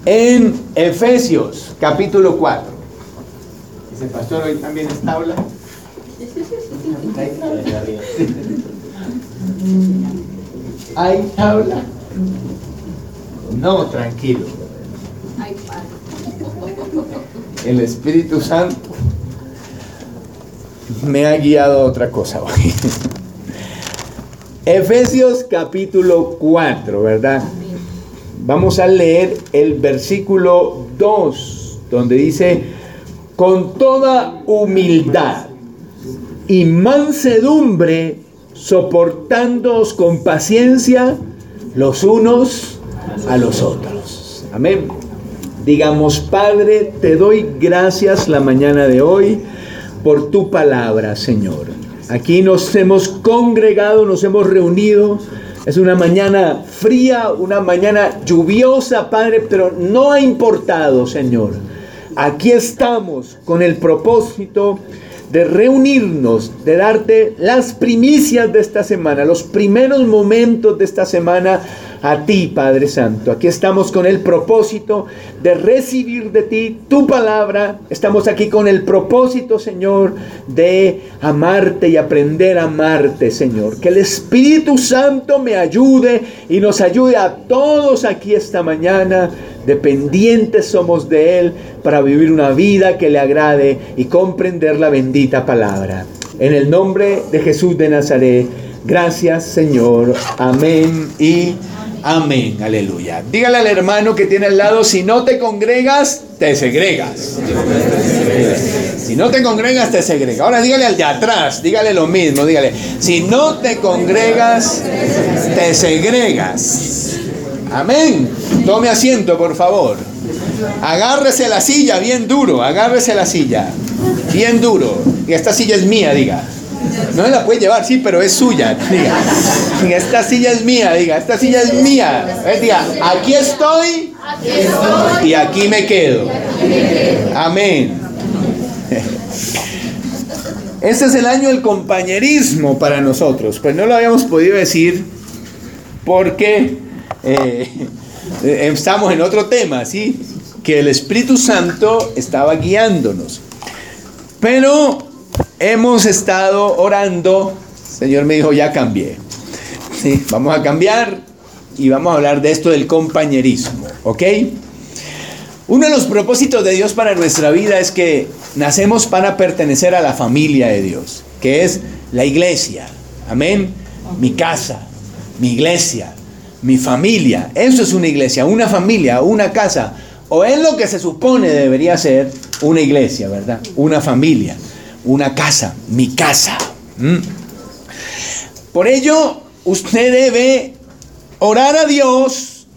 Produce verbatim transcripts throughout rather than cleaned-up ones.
en Efesios capítulo cuatro. Dice el pastor, hoy también está habla. ¿Hay tabla? No, tranquilo. El Espíritu Santo me ha guiado a otra cosa hoy. Efesios capítulo cuatro, ¿verdad? Vamos a leer el versículo dos, donde dice: con toda humildad y mansedumbre, soportándoos con paciencia los unos a los otros. Amén. Digamos: Padre, te doy gracias la mañana de hoy por tu palabra, Señor. Aquí nos hemos congregado, nos hemos reunido. Es una mañana fría, una mañana lluviosa, Padre, pero no ha importado, Señor. Aquí estamos con el propósito de reunirnos, de darte las primicias de esta semana, los primeros momentos de esta semana a ti, Padre Santo. Aquí estamos con el propósito de recibir de ti tu palabra. Estamos aquí con el propósito, Señor, de amarte y aprender a amarte, Señor. Que el Espíritu Santo me ayude y nos ayude a todos aquí esta mañana. Dependientes somos de Él para vivir una vida que le agrade y comprender la bendita palabra. En el nombre de Jesús de Nazaret, gracias, Señor. Amén y amén. Aleluya. Dígale al hermano que tiene al lado: si no te congregas, te segregas. Si no te congregas, te segregas. Ahora dígale al de atrás, dígale lo mismo, dígale: si no te congregas, te segregas. Amén. Tome asiento, por favor. Agárrese la silla bien duro, agárrese la silla bien duro. Y esta silla es mía, diga. No me la puede llevar, sí, pero es suya, diga. Esta silla es mía, diga. Esta silla es mía. Diga: aquí estoy y aquí me quedo. Amén. Este es el año del compañerismo para nosotros. Pues no lo habíamos podido decir porque eh, estamos en otro tema, ¿sí? Que el Espíritu Santo estaba guiándonos. Pero hemos estado orando. El Señor me dijo: ya cambié. Sí, vamos a cambiar y vamos a hablar de esto del compañerismo, ¿ok? Uno de los propósitos de Dios para nuestra vida es que nacemos para pertenecer a la familia de Dios, que es la iglesia. Amén. Mi casa, mi iglesia, mi familia. Eso es una iglesia, una familia, una casa. O es lo que se supone debería ser una iglesia, ¿verdad? Una familia, una casa, mi casa. ¿Mm? Por ello, usted debe orar a Dios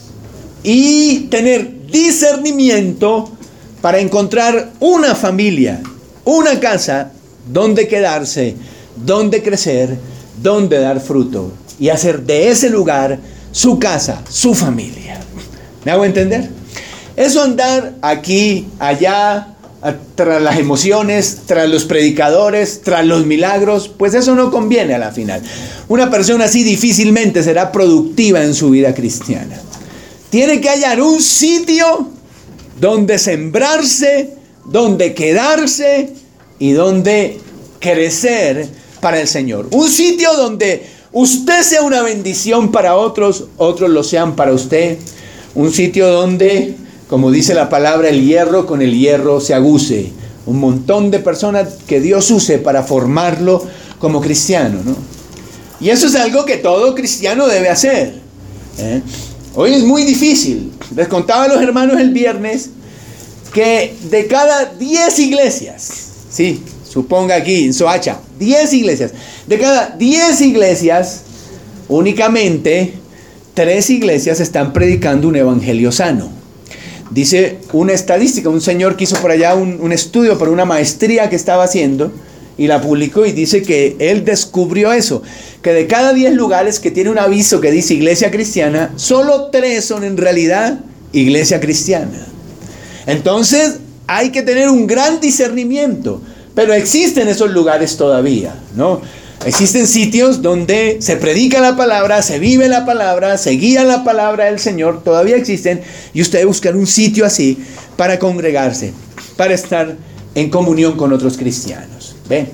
y tener discernimiento para encontrar una familia, una casa donde quedarse, donde crecer, donde dar fruto y hacer de ese lugar su casa, su familia. ¿Me hago entender? Eso andar aquí, allá, tras las emociones, tras los predicadores, tras los milagros, pues eso no conviene a la final. Una persona así difícilmente será productiva en su vida cristiana. Tiene que hallar un sitio donde sembrarse, donde quedarse y donde crecer para el Señor. Un sitio donde usted sea una bendición para otros, otros lo sean para usted. Un sitio donde, como dice la palabra, el hierro con el hierro se aguce. Un montón de personas que Dios use para formarlo como cristiano, ¿no? Y eso es algo que todo cristiano debe hacer, ¿eh? Hoy es muy difícil. Les contaba a los hermanos el viernes que de cada diez iglesias, sí, suponga aquí en Soacha, diez iglesias, de cada diez iglesias, únicamente tres iglesias están predicando un evangelio sano. Dice una estadística, un señor que hizo por allá un, un estudio por una maestría que estaba haciendo y la publicó, y dice que él descubrió eso, que de cada diez lugares que tiene un aviso que dice iglesia cristiana, solo tres son en realidad iglesia cristiana. Entonces hay que tener un gran discernimiento, pero existen esos lugares todavía, ¿no? Existen sitios donde se predica la palabra, se vive la palabra, se guía la palabra del Señor, todavía existen, y usted debe buscar un sitio así para congregarse, para estar en comunión con otros cristianos. ¿Ve?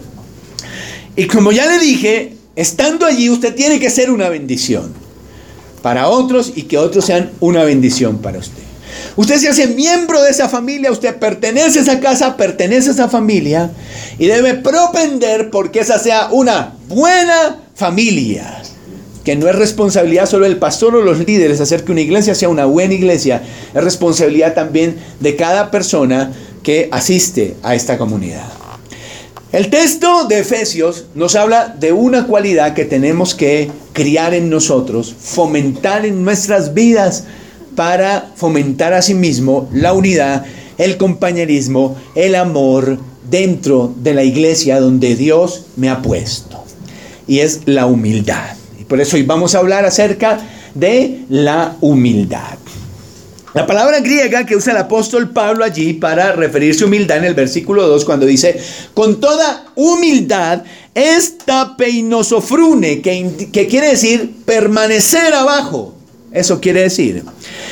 Y como ya le dije, estando allí usted tiene que ser una bendición para otros y que otros sean una bendición para usted. Usted se hace miembro de esa familia, usted pertenece a esa casa, pertenece a esa familia y debe propender porque esa sea una buena familia. Que no es responsabilidad solo del pastor o los líderes hacer que una iglesia sea una buena iglesia, es responsabilidad también de cada persona que asiste a esta comunidad. El texto de Efesios nos habla de una cualidad que tenemos que criar en nosotros, fomentar en nuestras vidas, para fomentar a sí mismo la unidad, el compañerismo, el amor dentro de la iglesia donde Dios me ha puesto. Y es la humildad. Y por eso hoy vamos a hablar acerca de la humildad. La palabra griega que usa el apóstol Pablo allí para referirse a humildad en el versículo dos, cuando dice, con toda humildad, es tapeinosofrune, que, que quiere decir permanecer abajo. Eso quiere decir.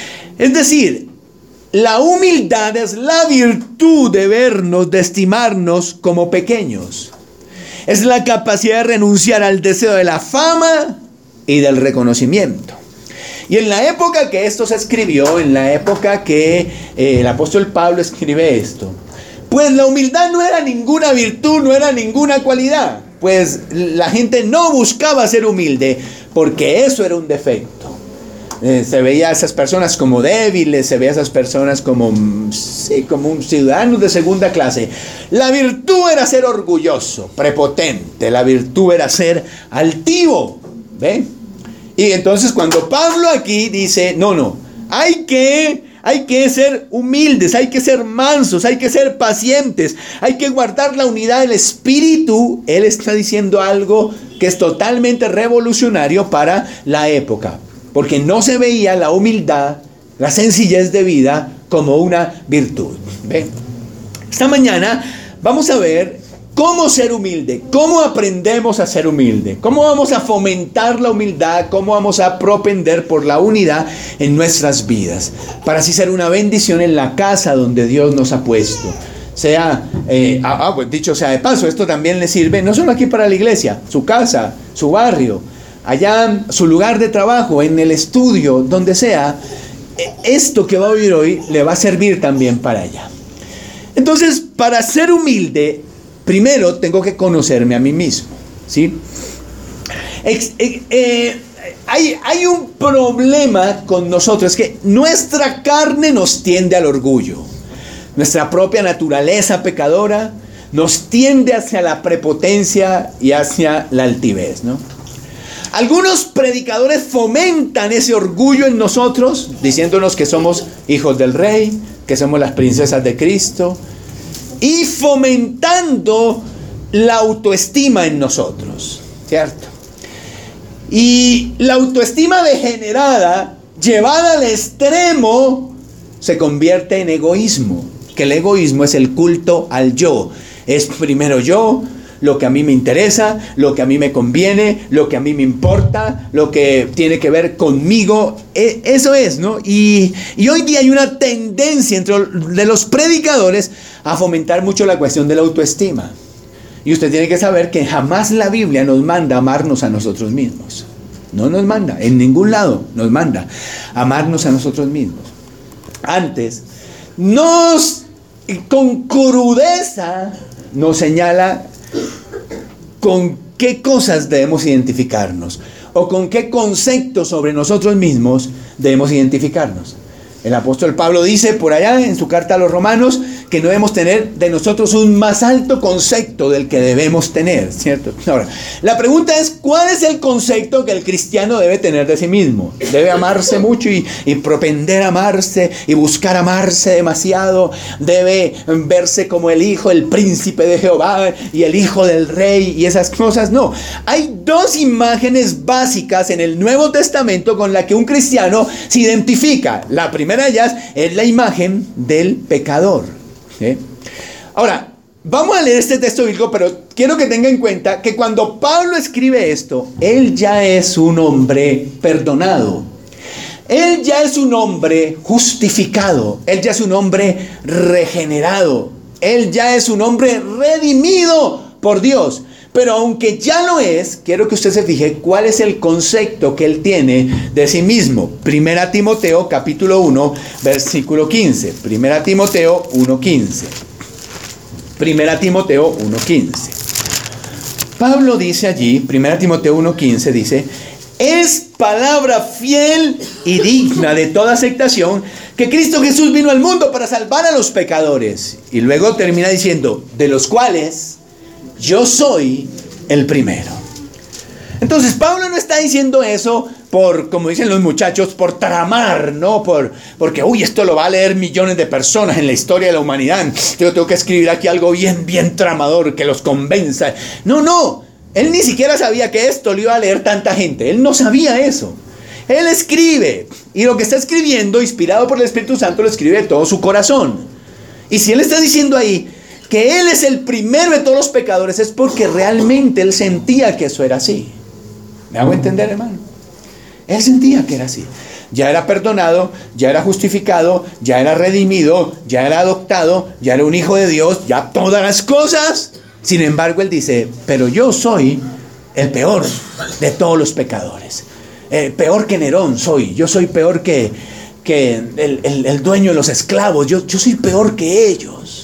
Es decir, la humildad es la virtud de vernos, de estimarnos como pequeños. Es la capacidad de renunciar al deseo de la fama y del reconocimiento. Y en la época que esto se escribió, en la época que eh, el apóstol Pablo escribe esto, pues la humildad no era ninguna virtud, no era ninguna cualidad. Pues la gente no buscaba ser humilde porque eso era un defecto. Eh, se veía a esas personas como débiles, se veía a esas personas como, sí, como un ciudadano de segunda clase. La virtud era ser orgulloso, prepotente, la virtud era ser altivo. ¿Ve? Y entonces cuando Pablo aquí dice, no, no, hay que, hay que ser humildes, hay que ser mansos, hay que ser pacientes, hay que guardar la unidad del espíritu, él está diciendo algo que es totalmente revolucionario para la época. Porque no se veía la humildad, la sencillez de vida como una virtud. ¿Ve? Esta mañana vamos a ver cómo ser humilde, cómo aprendemos a ser humilde, cómo vamos a fomentar la humildad, cómo vamos a propender por la unidad en nuestras vidas, para así ser una bendición en la casa donde Dios nos ha puesto. Sea, eh, ah, pues dicho sea de paso, esto también le sirve no solo aquí para la iglesia, su casa, su barrio, allá su lugar de trabajo, en el estudio, donde sea. Esto que va a oír hoy le va a servir también para allá. Entonces, para ser humilde, primero tengo que conocerme a mí mismo, ¿sí? Ex, eh, eh, hay, hay un problema con nosotros, es que nuestra carne nos tiende al orgullo. Nuestra propia naturaleza pecadora nos tiende hacia la prepotencia y hacia la altivez, ¿no? Algunos predicadores fomentan ese orgullo en nosotros, diciéndonos que somos hijos del rey, que somos las princesas de Cristo, y fomentando la autoestima en nosotros, ¿cierto? Y la autoestima degenerada, llevada al extremo, se convierte en egoísmo, que el egoísmo es el culto al yo. Es primero yo, lo que a mí me interesa, lo que a mí me conviene, lo que a mí me importa, lo que tiene que ver conmigo. E- eso es, ¿no? Y, y hoy día hay una tendencia entre de los predicadores a fomentar mucho la cuestión de la autoestima. Y usted tiene que saber que jamás la Biblia nos manda a amarnos a nosotros mismos. No nos manda, en ningún lado nos manda a amarnos a nosotros mismos. Antes, nos, con crudeza, nos señala con qué cosas debemos identificarnos o con qué conceptos sobre nosotros mismos debemos identificarnos. El apóstol Pablo dice por allá en su carta a los Romanos que no debemos tener de nosotros un más alto concepto del que debemos tener, ¿cierto? Ahora, la pregunta es, ¿cuál es el concepto que el cristiano debe tener de sí mismo? Debe amarse mucho y, y propender a amarse y buscar amarse demasiado. Debe verse como el hijo, el príncipe de Jehová y el hijo del rey y esas cosas. No, hay dos imágenes básicas en el Nuevo Testamento con las que un cristiano se identifica. La primera de ellas es la imagen del pecador. ¿Sí? Ahora, Vamos a leer este texto bíblico, pero quiero que tenga en cuenta que cuando Pablo escribe esto, él ya es un hombre perdonado. Él ya es un hombre justificado. Él ya es un hombre regenerado. Él ya es un hombre redimido por Dios. Pero aunque ya lo es, quiero que usted se fije cuál es el concepto que él tiene de sí mismo. Primera Timoteo capítulo uno, versículo quince. Primera Timoteo uno, quince. Primera Timoteo uno, quince. Pablo dice allí, Primera Timoteo uno, quince, dice: es palabra fiel y digna de toda aceptación que Cristo Jesús vino al mundo para salvar a los pecadores. Y luego termina diciendo: de los cuales yo soy el primero. Entonces Pablo no está diciendo eso por, como dicen los muchachos, por tramar, no por, porque uy, esto lo va a leer millones de personas en la historia de la humanidad, yo tengo que escribir aquí algo bien, bien tramador que los convenza. No, no, él ni siquiera sabía que esto lo iba a leer tanta gente. Él no sabía eso. Él escribe, y lo que está escribiendo, inspirado por el Espíritu Santo, lo escribe de todo su corazón. Y si él está diciendo ahí que él es el primero de todos los pecadores, es porque realmente él sentía que eso era así. ¿Me hago entender, hermano? Él sentía que era así. Ya era perdonado, ya era justificado, ya era redimido, ya era adoptado, ya era un hijo de Dios, ya todas las cosas. Sin embargo, él dice: pero yo soy el peor de todos los pecadores. Eh, peor que Nerón soy. Yo soy peor que, que el, el, el dueño de los esclavos. Yo, yo soy peor que ellos.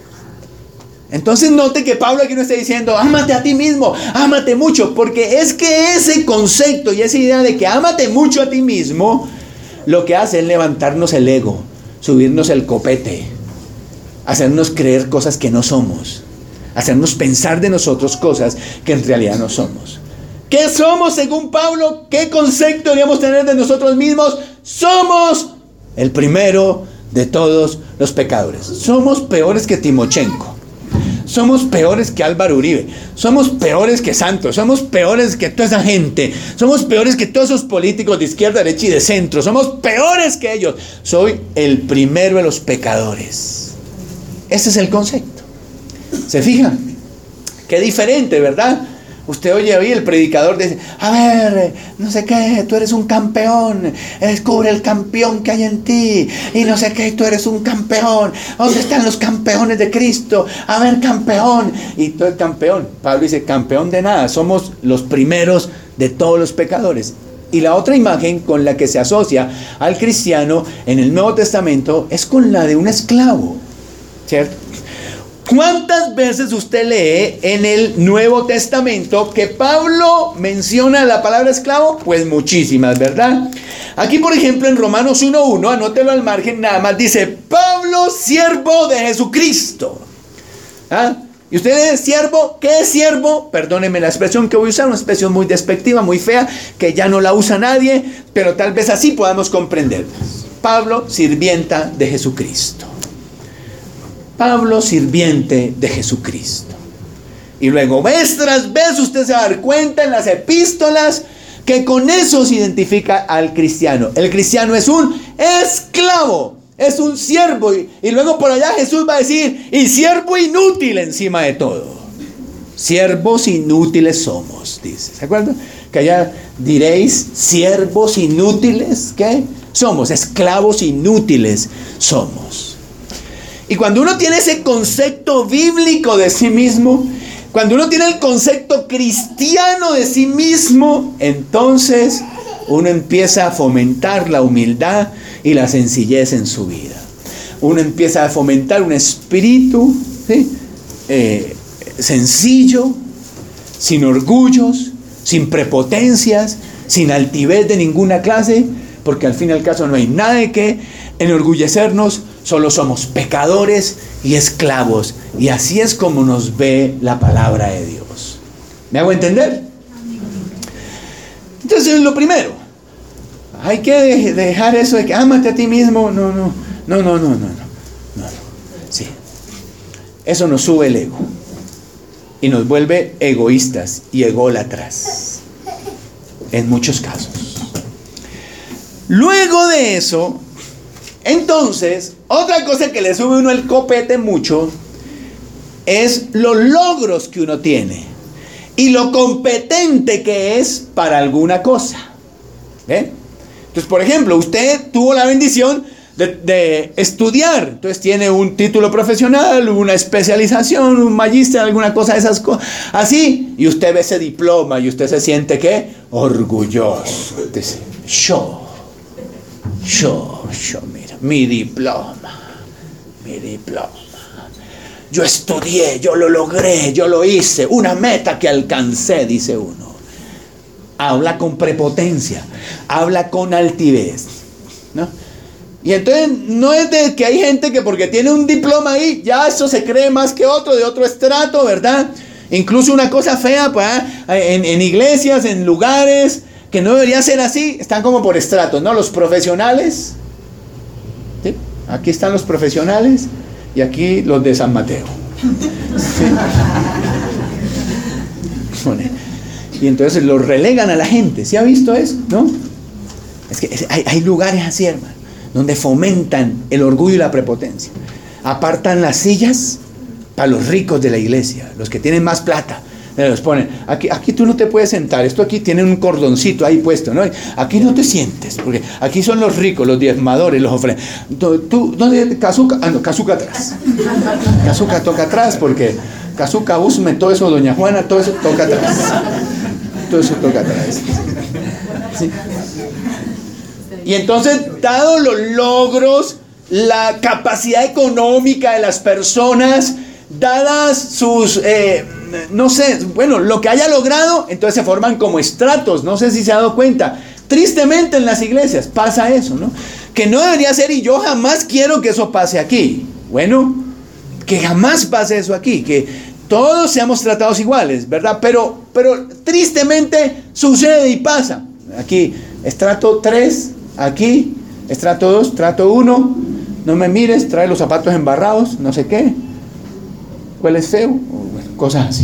Entonces note que Pablo aquí no está diciendo: ámate a ti mismo, ámate mucho, porque es que ese concepto y esa idea de que ámate mucho a ti mismo, lo que hace es levantarnos el ego, subirnos el copete, hacernos creer cosas que no somos, hacernos pensar de nosotros cosas que en realidad no somos. ¿Qué somos según Pablo? ¿Qué concepto deberíamos tener de nosotros mismos? Somos el primero de todos los pecadores. Somos peores que Timochenko. Somos peores que Álvaro Uribe. Somos peores que Santos. Somos peores que toda esa gente. Somos peores que todos esos políticos de izquierda, derecha y de centro. Somos peores que ellos. Soy el primero de los pecadores. Ese es el concepto. ¿Se fijan? Qué diferente, ¿verdad? Usted oye hoy el predicador dice: a ver, no sé qué, tú eres un campeón, descubre el campeón que hay en ti, y no sé qué, tú eres un campeón, ¿dónde están los campeones de Cristo? A ver, campeón, y tú eres campeón. Pablo dice: campeón de nada, somos los primeros de todos los pecadores. Y la otra imagen con la que se asocia al cristiano en el Nuevo Testamento es con la de un esclavo, ¿cierto? ¿Cuántas veces usted lee en el Nuevo Testamento que Pablo menciona la palabra esclavo? Pues muchísimas, ¿verdad? Aquí, por ejemplo, en Romanos uno uno, anótelo al margen, nada más dice: Pablo, siervo de Jesucristo. ¿Ah? ¿Y usted es siervo? ¿Qué es siervo? Perdónenme la expresión que voy a usar, una expresión muy despectiva, muy fea, que ya no la usa nadie, pero tal vez así podamos comprender. Pablo, sirvienta de Jesucristo. Pablo, sirviente de Jesucristo. Y luego, vez tras vez, usted se va a dar cuenta en las epístolas que con eso se identifica al cristiano. El cristiano es un esclavo, es un siervo. Y, y luego por allá Jesús va a decir: y siervo inútil encima de todo. Siervos inútiles somos, dice. ¿Se acuerdan? Que allá diréis: siervos inútiles, ¿qué? Somos esclavos inútiles, somos. Y cuando uno tiene ese concepto bíblico de sí mismo, cuando uno tiene el concepto cristiano de sí mismo, entonces uno empieza a fomentar la humildad y la sencillez en su vida. Uno empieza a fomentar un espíritu, ¿sí? eh, sencillo, sin orgullos, sin prepotencias, sin altivez de ninguna clase, porque al fin y al caso no hay nada de qué enorgullecernos. Solo somos pecadores y esclavos. Y así es como nos ve la palabra de Dios. ¿Me hago entender? Entonces, lo primero, hay que de- dejar eso de que ámate a ti mismo. No, no, no, no, no, no, no, no, no. Sí. Eso nos sube el ego. Y nos vuelve egoístas y ególatras. En muchos casos. Luego de eso, entonces, otra cosa que le sube uno el copete mucho es los logros que uno tiene y lo competente que es para alguna cosa. ¿Ve? Entonces, por ejemplo, usted tuvo la bendición de, de estudiar, entonces tiene un título profesional, una especialización, un magíster, alguna cosa de esas cosas, así, y usted ve ese diploma y usted se siente, ¿qué? Orgulloso. Dice, yo, yo, yo, mira, mi diploma, mi diploma. Yo estudié, yo lo logré, yo lo hice, una meta que alcancé, dice uno. Habla con prepotencia, habla con altivez, ¿no? Y entonces no es de que hay gente que porque tiene un diploma ahí, ya eso se cree más que otro, de otro estrato, ¿verdad? Incluso una cosa fea, pues, en, en iglesias, en lugares, que no debería ser así, están como por estratos, ¿no? Los profesionales, ¿sí? Aquí están los profesionales y aquí los de San Mateo. ¿Sí? Bueno, y entonces los relegan a la gente. ¿Sí ha visto eso? ¿No? Es que hay, hay lugares así, hermano, donde fomentan el orgullo y la prepotencia. Apartan las sillas para los ricos de la iglesia, los que tienen más plata. Los ponen, aquí, aquí tú no te puedes sentar, esto aquí tiene un cordoncito ahí puesto, ¿no? Aquí no te sientes, porque aquí son los ricos, los diezmadores, los ofrendas. ¿Tú, dónde? Cazuca, ah no, Cazuca atrás. Cazuca toca atrás, porque Cazuca, Usme, todo eso, Doña Juana, todo eso toca atrás. Todo eso toca atrás. ¿Sí? Y entonces, dados los logros, la capacidad económica de las personas, dadas sus, eh, no sé, bueno, lo que haya logrado, entonces se forman como estratos. No sé si se ha dado cuenta. Tristemente en las iglesias pasa eso, ¿no? Que no debería ser, y yo jamás quiero que eso pase aquí. Bueno, que jamás pase eso aquí, que todos seamos tratados iguales, ¿verdad? Pero, pero tristemente sucede y pasa. Aquí, estrato tres, aquí, estrato dos, estrato uno, no me mires, trae los zapatos embarrados, no sé qué. ¿Cuál es feo? Bueno, cosas así.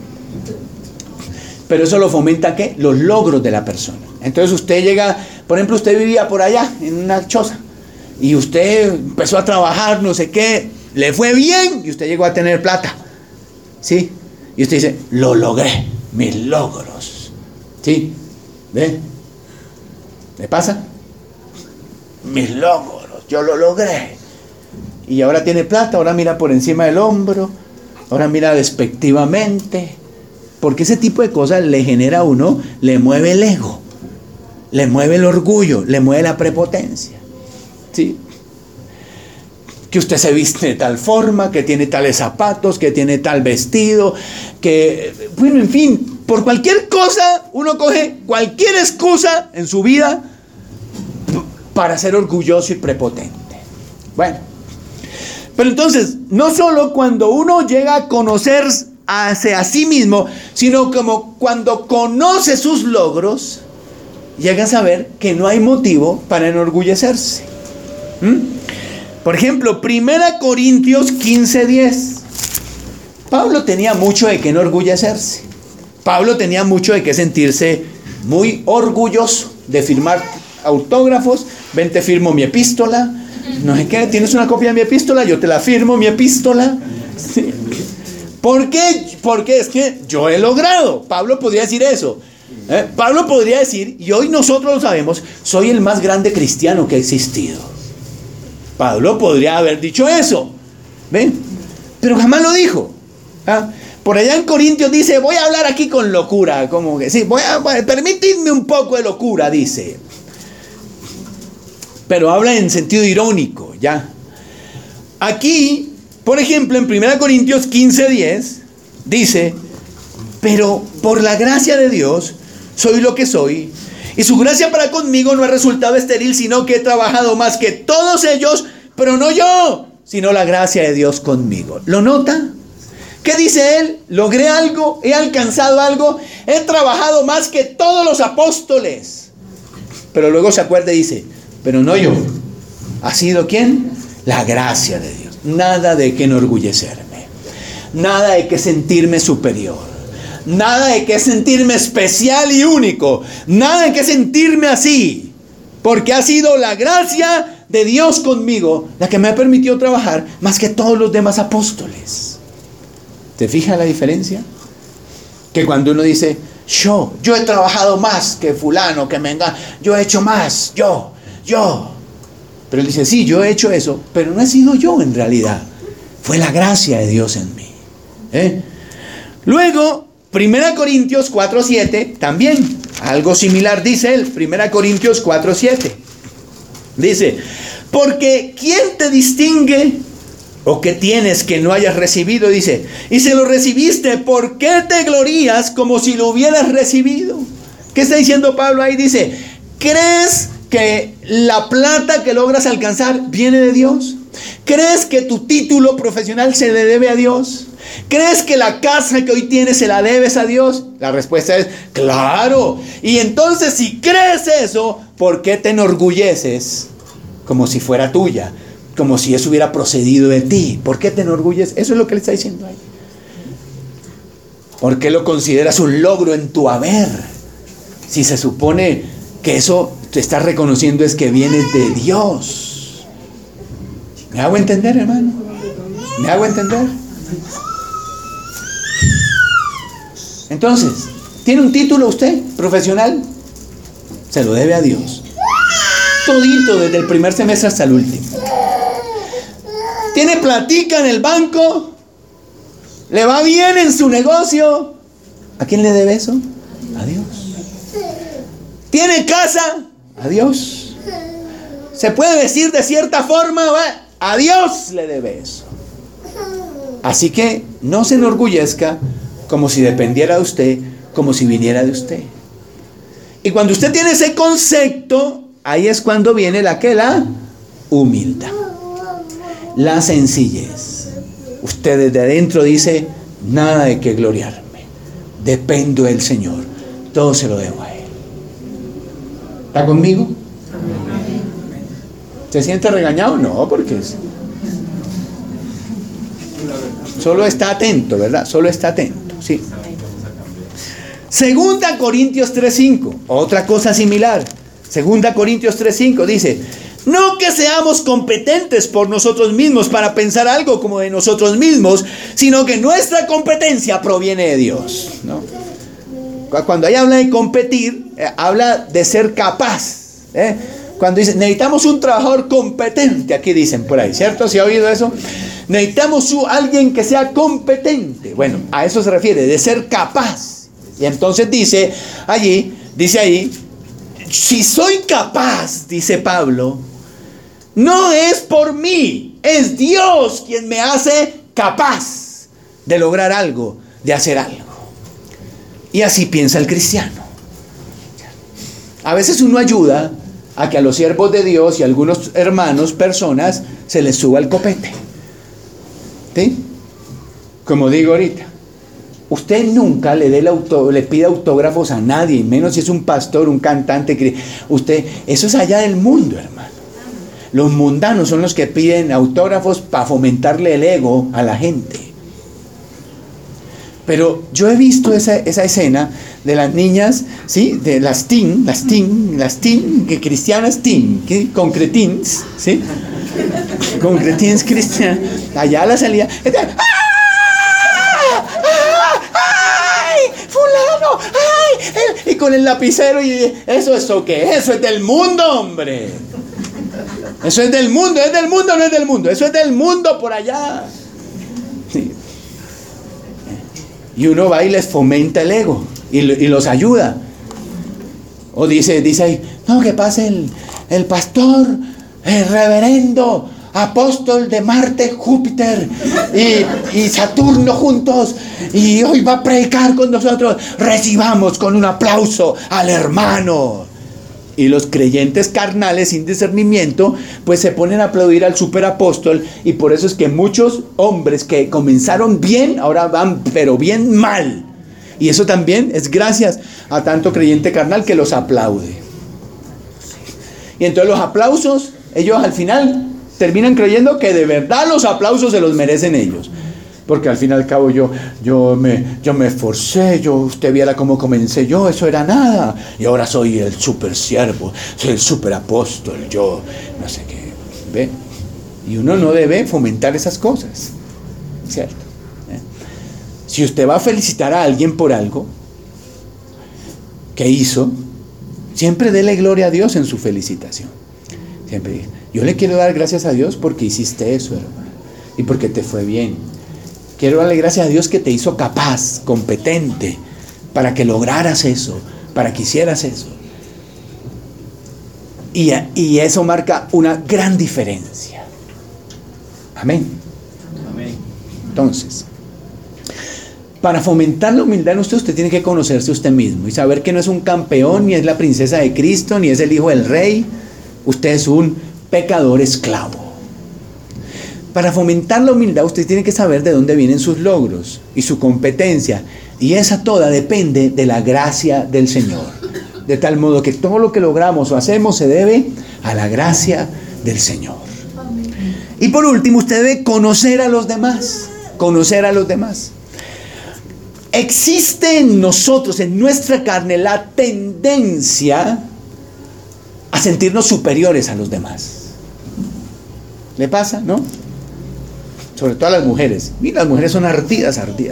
Pero eso lo fomenta, ¿qué? Los logros de la persona. Entonces usted llega, por ejemplo, usted vivía por allá, en una choza, y usted empezó a trabajar, no sé qué, le fue bien, y usted llegó a tener plata. ¿Sí? Y usted dice, lo logré, mis logros. ¿Sí? ¿Ve? ¿Le pasa? Mis logros, yo lo logré. Y ahora tiene plata, ahora mira por encima del hombro, ahora mira despectivamente, porque ese tipo de cosas le genera a uno, le mueve el ego, le mueve el orgullo, le mueve la prepotencia. ¿Sí? Que usted se viste de tal forma, que tiene tales zapatos, que tiene tal vestido, que, bueno, en fin, por cualquier cosa, uno coge cualquier excusa en su vida para ser orgulloso y prepotente. Bueno, pero entonces, no solo cuando uno llega a conocer hacia sí mismo, sino como cuando conoce sus logros, llega a saber que no hay motivo para enorgullecerse. ¿Mm? Por ejemplo, primera Corintios quince diez. Pablo tenía mucho de qué enorgullecerse. Pablo tenía mucho de qué sentirse muy orgulloso de firmar autógrafos. Ven, te firmo mi epístola. No sé qué, ¿tienes una copia de mi epístola? Yo te la firmo, mi epístola. Sí. ¿Por qué? Porque es que yo he logrado. Pablo podría decir eso. ¿Eh? Pablo podría decir, y hoy nosotros lo sabemos, soy el más grande cristiano que ha existido. Pablo podría haber dicho eso, ¿ven? Pero jamás lo dijo. ¿Ah? Por allá en Corintios dice, voy a hablar aquí con locura, como que sí, voy a, permitidme un poco de locura, dice. Pero habla en sentido irónico, ¿ya? Aquí, por ejemplo, en primera Corintios quince diez, dice, pero por la gracia de Dios, soy lo que soy, y su gracia para conmigo no ha resultado estéril, sino que he trabajado más que todos ellos, pero no yo, sino la gracia de Dios conmigo. ¿Lo nota? ¿Qué dice él? Logré algo, he alcanzado algo, he trabajado más que todos los apóstoles. Pero luego se acuerda y dice, pero no yo. ¿Ha sido quién? La gracia de Dios. Nada de que enorgullecerme, nada de que sentirme superior, nada de que sentirme especial y único, nada de que sentirme así, porque ha sido la gracia de Dios conmigo la que me ha permitido trabajar más que todos los demás apóstoles. ¿Te fijas la diferencia? Que cuando uno dice, yo, yo he trabajado más que fulano, que me engaña, yo he hecho más, yo, yo. Pero él dice, sí, yo he hecho eso, pero no he sido yo en realidad. Fue la gracia de Dios en mí. ¿Eh? Luego, primera Corintios cuatro siete, también, algo similar dice él, primera Corintios cuatro siete. Dice, porque ¿quién te distingue o qué tienes que no hayas recibido? Dice, y si lo recibiste, ¿por qué te glorías como si lo hubieras recibido? ¿Qué está diciendo Pablo ahí? Dice, ¿crees que la plata que logras alcanzar viene de Dios? ¿Crees que tu título profesional se le debe a Dios? ¿Crees que la casa que hoy tienes se la debes a Dios? La respuesta es, claro. Y entonces si crees eso, ¿por qué te enorgulleces como si fuera tuya? Como si eso hubiera procedido de ti. ¿Por qué te enorgulleces? Eso es lo que le está diciendo ahí. ¿Por qué lo consideras un logro en tu haber? Si se supone que eso te estás reconociendo es que viene de Dios. ¿Me hago entender, hermano? ¿Me hago entender? Entonces, ¿tiene un título usted profesional? Se lo debe a Dios. Todito, desde el primer semestre hasta el último. ¿Tiene platica en el banco? ¿Le va bien en su negocio? ¿A quién le debe eso? A Dios. ¿Tiene casa? A Dios. ¿Se puede decir de cierta forma? A Dios le debe eso. Así que no se enorgullezca como si dependiera de usted, como si viniera de usted. Y cuando usted tiene ese concepto, ahí es cuando viene la que la humildad, la sencillez. Usted desde adentro dice, nada de qué gloriarme, dependo del Señor, todo se lo debo a Él. ¿Está conmigo? ¿Se siente regañado? No, porque es... solo está atento, ¿verdad? Solo está atento, sí. Segunda Corintios tres cinco, otra cosa similar. Segunda Corintios tres cinco dice, no que seamos competentes por nosotros mismos para pensar algo como de nosotros mismos, sino que nuestra competencia proviene de Dios, ¿no? Cuando ahí habla de competir, eh, habla de ser capaz, ¿eh? Cuando dice, necesitamos un trabajador competente, aquí dicen por ahí, ¿cierto? ¿Se ha oído eso? Necesitamos un, alguien que sea competente. Bueno, a eso se refiere, de ser capaz. Y entonces dice allí, dice ahí, si soy capaz, dice Pablo, no es por mí, es Dios quien me hace capaz de lograr algo, de hacer algo. Y así piensa el cristiano. A veces uno ayuda a que a los siervos de Dios y a algunos hermanos, personas, se les suba el copete. ¿Sí? Como digo ahorita, usted nunca le dé el auto, le pide autógrafos a nadie, menos si es un pastor, un cantante. Usted, eso es allá del mundo, hermano. Los mundanos son los que piden autógrafos para fomentarle el ego a la gente. Pero yo he visto esa, esa escena de las niñas, ¿sí? De las teen, las teen, las teen, que cristianas teen, ¿sí? Concretins, ¿sí? Concretins cristianas. Allá la salida. ¡Ay! ¡Fulano! ¡Ay! Y con el lapicero y eso es o qué, eso es del mundo, hombre. Eso es del mundo, es del mundo, no es del mundo. Eso es del mundo por allá. Sí. Y uno va y les fomenta el ego y, y los ayuda. O dice, dice ahí, no, que pase el, el pastor, el reverendo, apóstol de Marte, Júpiter y, y Saturno juntos, y hoy va a predicar con nosotros. Recibamos con un aplauso al hermano. Y los creyentes carnales sin discernimiento pues se ponen a aplaudir al superapóstol, y por eso es que muchos hombres que comenzaron bien ahora van pero bien mal, y eso también es gracias a tanto creyente carnal que los aplaude. Y entonces los aplausos, ellos al final terminan creyendo que de verdad los aplausos se los merecen ellos. Porque al fin y al cabo yo, yo, me, yo me esforcé, yo, usted viera cómo comencé yo, eso era nada. Y ahora soy el super siervo, soy el super apóstol, yo no sé qué. ¿Ve? Y uno no debe fomentar esas cosas, ¿cierto? ¿Eh? Si usted va a felicitar a alguien por algo que hizo, siempre dele gloria a Dios en su felicitación. Siempre diga, yo le quiero dar gracias a Dios porque hiciste eso, hermano, y porque te fue bien. Quiero darle gracias a Dios que te hizo capaz, competente, para que lograras eso, para que hicieras eso. Y, y eso marca una gran diferencia. Amén. Amén. Entonces, para fomentar la humildad en usted, usted tiene que conocerse usted mismo y saber que no es un campeón, ni es la princesa de Cristo, ni es el hijo del rey. Usted es un pecador esclavo. Para fomentar la humildad, usted tiene que saber de dónde vienen sus logros y su competencia. Y esa toda depende de la gracia del Señor. De tal modo que todo lo que logramos o hacemos se debe a la gracia del Señor. Y por último, usted debe conocer a los demás. Conocer a los demás. Existe en nosotros, en nuestra carne, la tendencia a sentirnos superiores a los demás. ¿Le pasa, no? Sobre todo a las mujeres. Y las mujeres son ardidas, ardidas.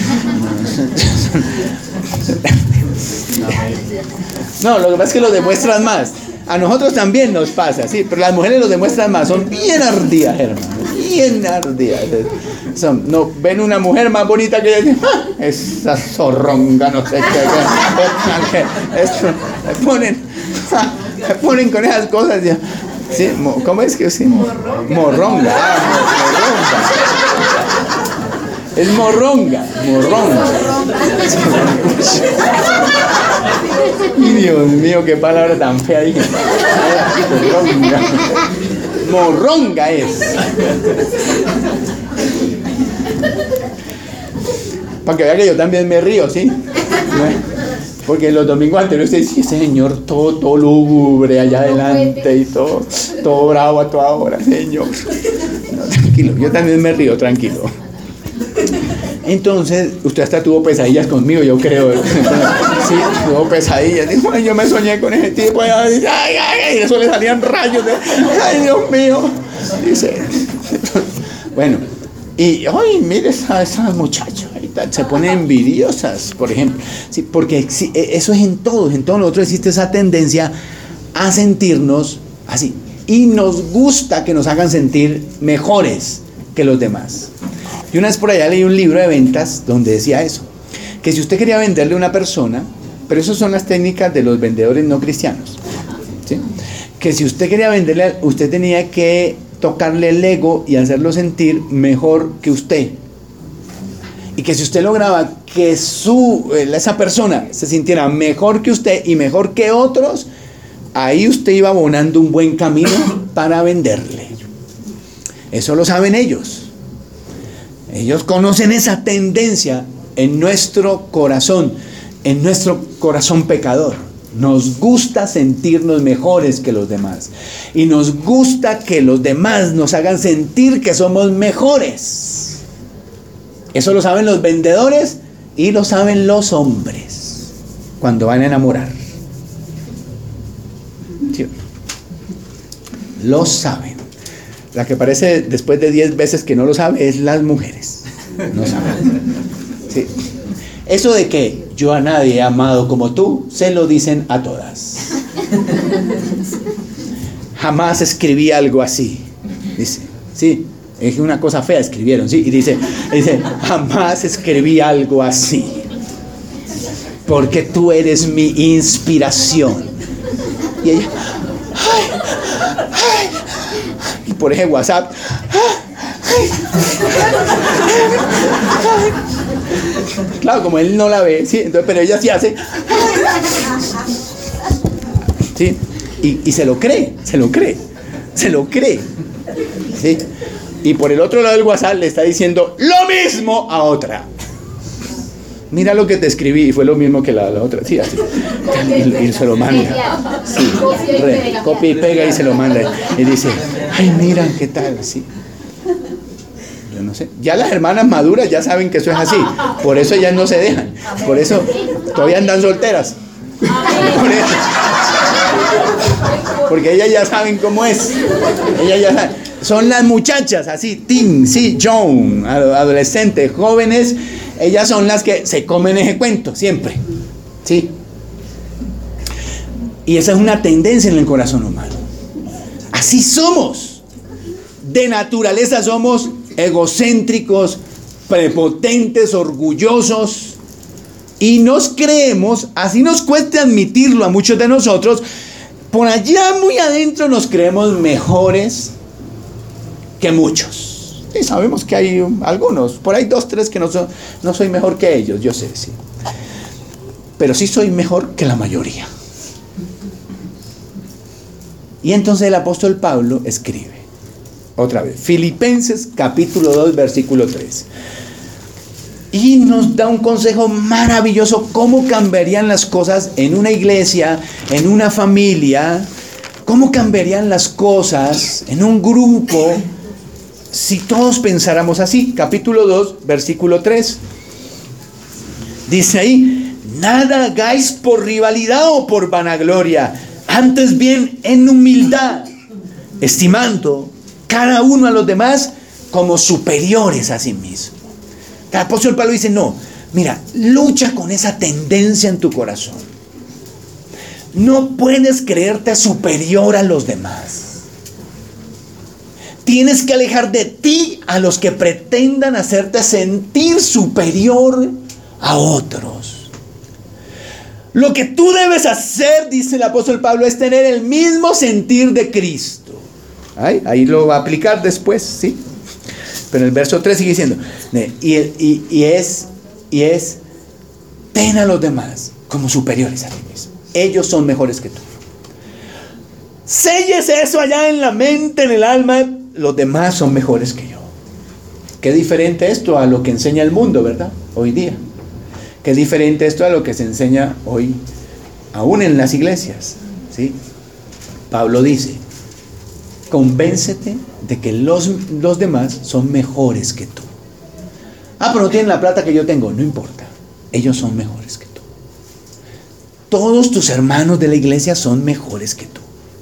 No, lo que pasa es que lo demuestran más. A nosotros también nos pasa, sí, pero las mujeres lo demuestran más. Son bien ardidas, hermano. Bien ardidas. Son, no, ven una mujer más bonita que ella. ¡Ah! Esa zorronga, no sé qué. Me ponen, me ponen con esas cosas ya. Sí, ¿cómo es que sí? Morronga. Morronga. Ah, morronga. Es morronga. Morronga. Y Dios mío, qué palabra tan fea dije. Morronga. Morronga es. Para que vea que yo también me río, ¿sí? Porque los domingos anteriores usted dice, ese señor todo, todo lúgubre allá adelante y todo, todo bravo a toda hora, señor. No, tranquilo, yo también me río, tranquilo. Entonces, usted hasta tuvo pesadillas conmigo, yo creo. Sí, tuvo pesadillas. Dijo, ay, yo me soñé con ese tipo. Ay, ay, ay, y eso le salían rayos de, ay, Dios mío. Dice, bueno, y, ay, mire esa, esa muchacha. Se ponen envidiosas, por ejemplo, sí, porque eso es en todos, en todos nosotros existe esa tendencia a sentirnos así, y nos gusta que nos hagan sentir mejores que los demás. Y una vez por allá leí un libro de ventas donde decía eso, que si usted quería venderle a una persona, pero esas son las técnicas de los vendedores no cristianos, ¿sí? Que si usted quería venderle, usted tenía que tocarle el ego y hacerlo sentir mejor que usted. Y que si usted lograba que su, esa persona se sintiera mejor que usted y mejor que otros, ahí usted iba abonando un buen camino para venderle. Eso lo saben ellos. Ellos conocen esa tendencia en nuestro corazón, en nuestro corazón pecador. Nos gusta sentirnos mejores que los demás. Y nos gusta que los demás nos hagan sentir que somos mejores. Eso lo saben los vendedores y lo saben los hombres cuando van a enamorar. ¿Sí? Lo saben. La que parece después de diez veces que no lo sabe es las mujeres. No saben. ¿Sí? Eso de que yo a nadie he amado como tú, se lo dicen a todas. Jamás escribí algo así. Dice, sí. Es una cosa fea escribieron, ¿sí? Y dice, dice, jamás escribí algo así. Porque tú eres mi inspiración. Y ella, ay, ay, y por ese WhatsApp, ay, ay, claro, como él no la ve, ¿sí? Entonces, pero ella sí hace, ¿sí? Y, y se lo cree, se lo cree, se lo cree, ¿sí? Y por el otro lado del WhatsApp le está diciendo lo mismo a otra. Mira lo que te escribí, y fue lo mismo que la, la otra. Sí, así. Y, y se lo manda. Sí, re, copia y pega y se lo manda. Y dice, ay, mira, ¿qué tal? Sí. Yo no sé. Ya las hermanas maduras ya saben que eso es así. Por eso ellas no se dejan. Por eso todavía andan solteras. Por eso. Porque ellas ya saben cómo es. Ellas ya saben. son las muchachas, así, teen, sí, young, adolescentes, jóvenes, ellas son las que se comen ese cuento, siempre, ¿sí? Y esa es una tendencia en el corazón humano. Así somos. De naturaleza somos egocéntricos, prepotentes, orgullosos, y nos creemos, así nos cueste admitirlo a muchos de nosotros, por allá muy adentro nos creemos mejores que muchos. Y sabemos que hay algunos, por ahí dos, tres que no, son, no soy mejor que ellos, yo sé, sí. Pero sí soy mejor que la mayoría. Y entonces el apóstol Pablo escribe, otra vez, Filipenses capítulo dos, versículo tres. Y nos da un consejo maravilloso, cómo cambiarían las cosas en una iglesia, en una familia, cómo cambiarían las cosas en un grupo, si todos pensáramos así. Capítulo dos, versículo tres. Dice ahí, nada hagáis por rivalidad o por vanagloria, antes bien en humildad, estimando cada uno a los demás como superiores a sí mismo. El apóstol Pablo dice, no, mira, lucha con esa tendencia en tu corazón. No puedes creerte superior a los demás. Tienes que alejar de ti a los que pretendan hacerte sentir superior a otros. Lo que tú debes hacer, dice el apóstol Pablo, es tener el mismo sentir de Cristo. Ahí, ahí lo va a aplicar después, ¿sí? Pero el verso tres sigue diciendo, y, y, y, es, y es, ten a los demás como superiores a ti mismo. Ellos son mejores que tú. Selles eso allá en la mente, en el alma, los demás son mejores que yo. Qué diferente esto a lo que enseña el mundo, ¿verdad? Hoy día. Qué diferente esto a lo que se enseña hoy, aún en las iglesias, ¿sí? Pablo dice, convéncete de que los, los demás son mejores que tú. Ah, pero no tienen la plata que yo tengo. No importa, ellos son mejores que tú. Todos tus hermanos de la iglesia son mejores que tú.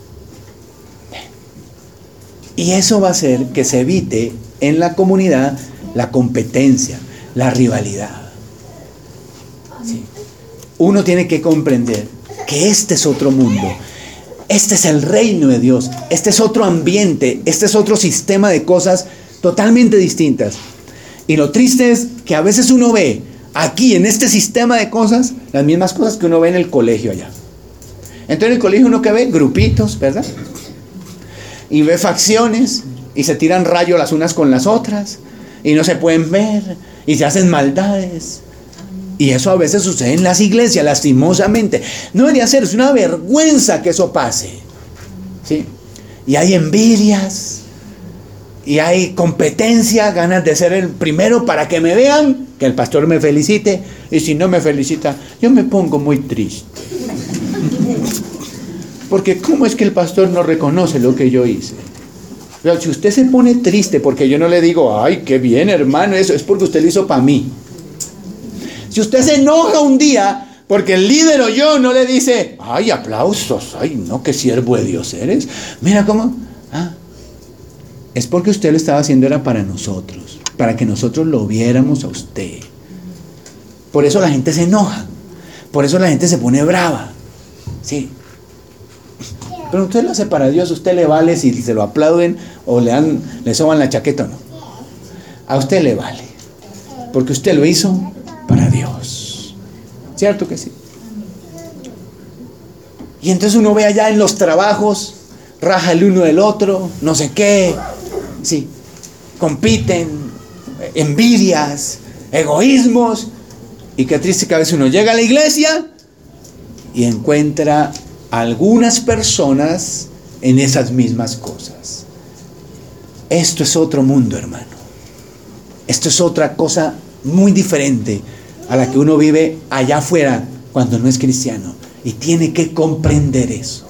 Y eso va a hacer que se evite en la comunidad la competencia, la rivalidad. ¿Sí? Uno tiene que comprender que este es otro mundo. Este es el reino de Dios. Este es otro ambiente. Este es otro sistema de cosas totalmente distintas. Y lo triste es que a veces uno ve aquí en este sistema de cosas las mismas cosas que uno ve en el colegio allá. Entonces en el colegio uno que ve grupitos, ¿verdad? Y ve facciones y se tiran rayos las unas con las otras y no se pueden ver y se hacen maldades. Y eso a veces sucede en las iglesias, lastimosamente. No debería ser, es una vergüenza que eso pase, ¿sí? Y hay envidias, y hay competencia, ganas de ser el primero para que me vean, que el pastor me felicite, y si no me felicita, yo me pongo muy triste. Porque ¿cómo es que el pastor no reconoce lo que yo hice? Pero si usted se pone triste porque yo no le digo, ay, qué bien hermano, eso es porque usted lo hizo para mí. Si usted se enoja un día porque el líder o yo no le dice, ay, aplausos, ay, no, qué siervo de Dios eres. Mira cómo, ah, es porque usted lo estaba haciendo era para nosotros, para que nosotros lo viéramos a usted. Por eso la gente se enoja, por eso la gente se pone brava, sí. Pero usted lo hace para Dios, usted le vale si se lo aplauden o le dan, le soban la chaqueta o no. A usted le vale, porque usted lo hizo para Dios. ¿Cierto que sí? Y entonces uno ve allá en los trabajos, raja el uno del otro, no sé qué, sí, compiten, envidias, egoísmos, y qué triste que a veces uno llega a la iglesia y encuentra algunas personas en esas mismas cosas. Esto es otro mundo, hermano. Esto es otra cosa muy diferente a la que uno vive allá afuera cuando no es cristiano, y tiene que comprender eso.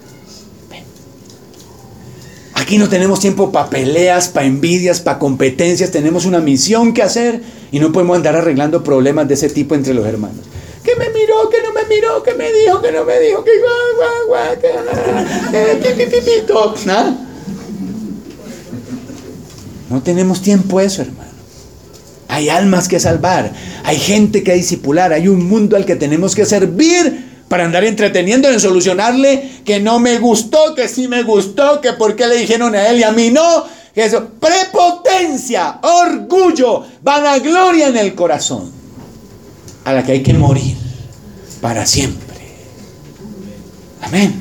Aquí no tenemos tiempo para peleas, para envidias, para competencias. Tenemos una misión que hacer y no podemos andar arreglando problemas de ese tipo entre los hermanos. Que me miró, que no me miró, que me dijo, que no me dijo, que guau, guau, guau, que ¿Ah? No tenemos tiempo a eso, hermano. Hay almas que salvar, hay gente que discipular, hay un mundo al que tenemos que servir para andar entreteniendo en solucionarle que no me gustó, que sí me gustó, que por qué le dijeron a él y a mí no. Que eso, prepotencia, orgullo, vanagloria en el corazón, a la que hay que morir para siempre. Amén.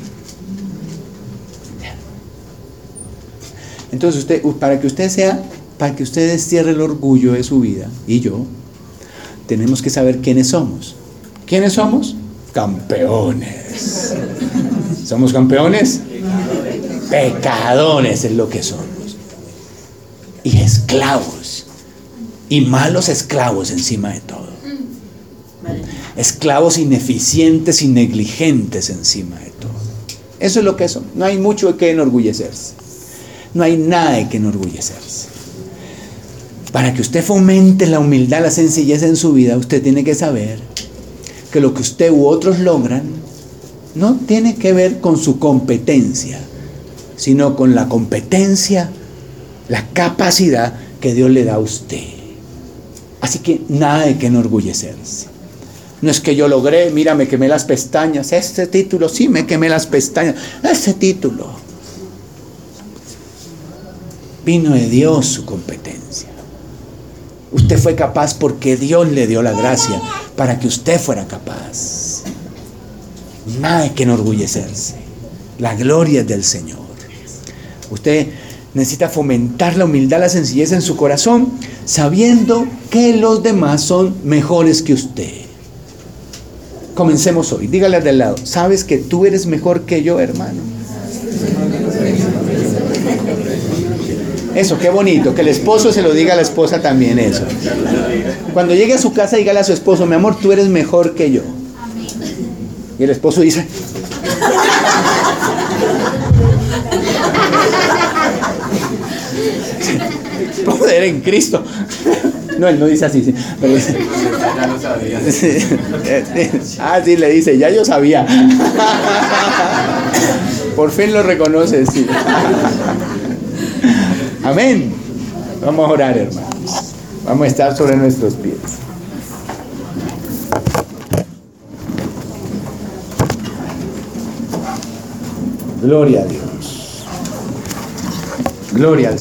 Entonces usted, para que usted sea, para que usted destierre el orgullo de su vida, y yo, tenemos que saber quiénes somos. ¿Quiénes somos? Campeones. ¿Somos campeones? Pecadores es lo que somos. Y esclavos. Y malos esclavos encima de todo. Esclavos ineficientes y negligentes encima de todo. Eso es lo que son. No hay mucho de qué enorgullecerse. No hay nada de qué enorgullecerse. Para que usted fomente la humildad, la sencillez en su vida, usted tiene que saber que lo que usted u otros logran no tiene que ver con su competencia, sino con la competencia, la capacidad que Dios le da a usted. Así que nada de qué enorgullecerse. No es que yo logré, mira, me quemé las pestañas. Este título, sí, me quemé las pestañas. Ese título vino de Dios, su competencia. Usted fue capaz porque Dios le dio la gracia para que usted fuera capaz. Nada de que enorgullecerse. La gloria es del Señor. Usted necesita fomentar la humildad, la sencillez en su corazón, sabiendo que los demás son mejores que usted. Comencemos hoy. Dígale al de al lado, ¿sabes que tú eres mejor que yo, hermano? Eso, qué bonito, que el esposo se lo diga a la esposa también eso. Cuando llegue a su casa, dígale a su esposo, mi amor, tú eres mejor que yo. Y el esposo dice, poder en Cristo. No, él no dice así, sí, pero dice, ya lo sabía. Ah, sí, le dice, ya yo sabía. Por fin lo reconoce, sí. Amén. Vamos a orar, hermanos. Vamos a estar sobre nuestros pies. Gloria a Dios. Gloria al Señor.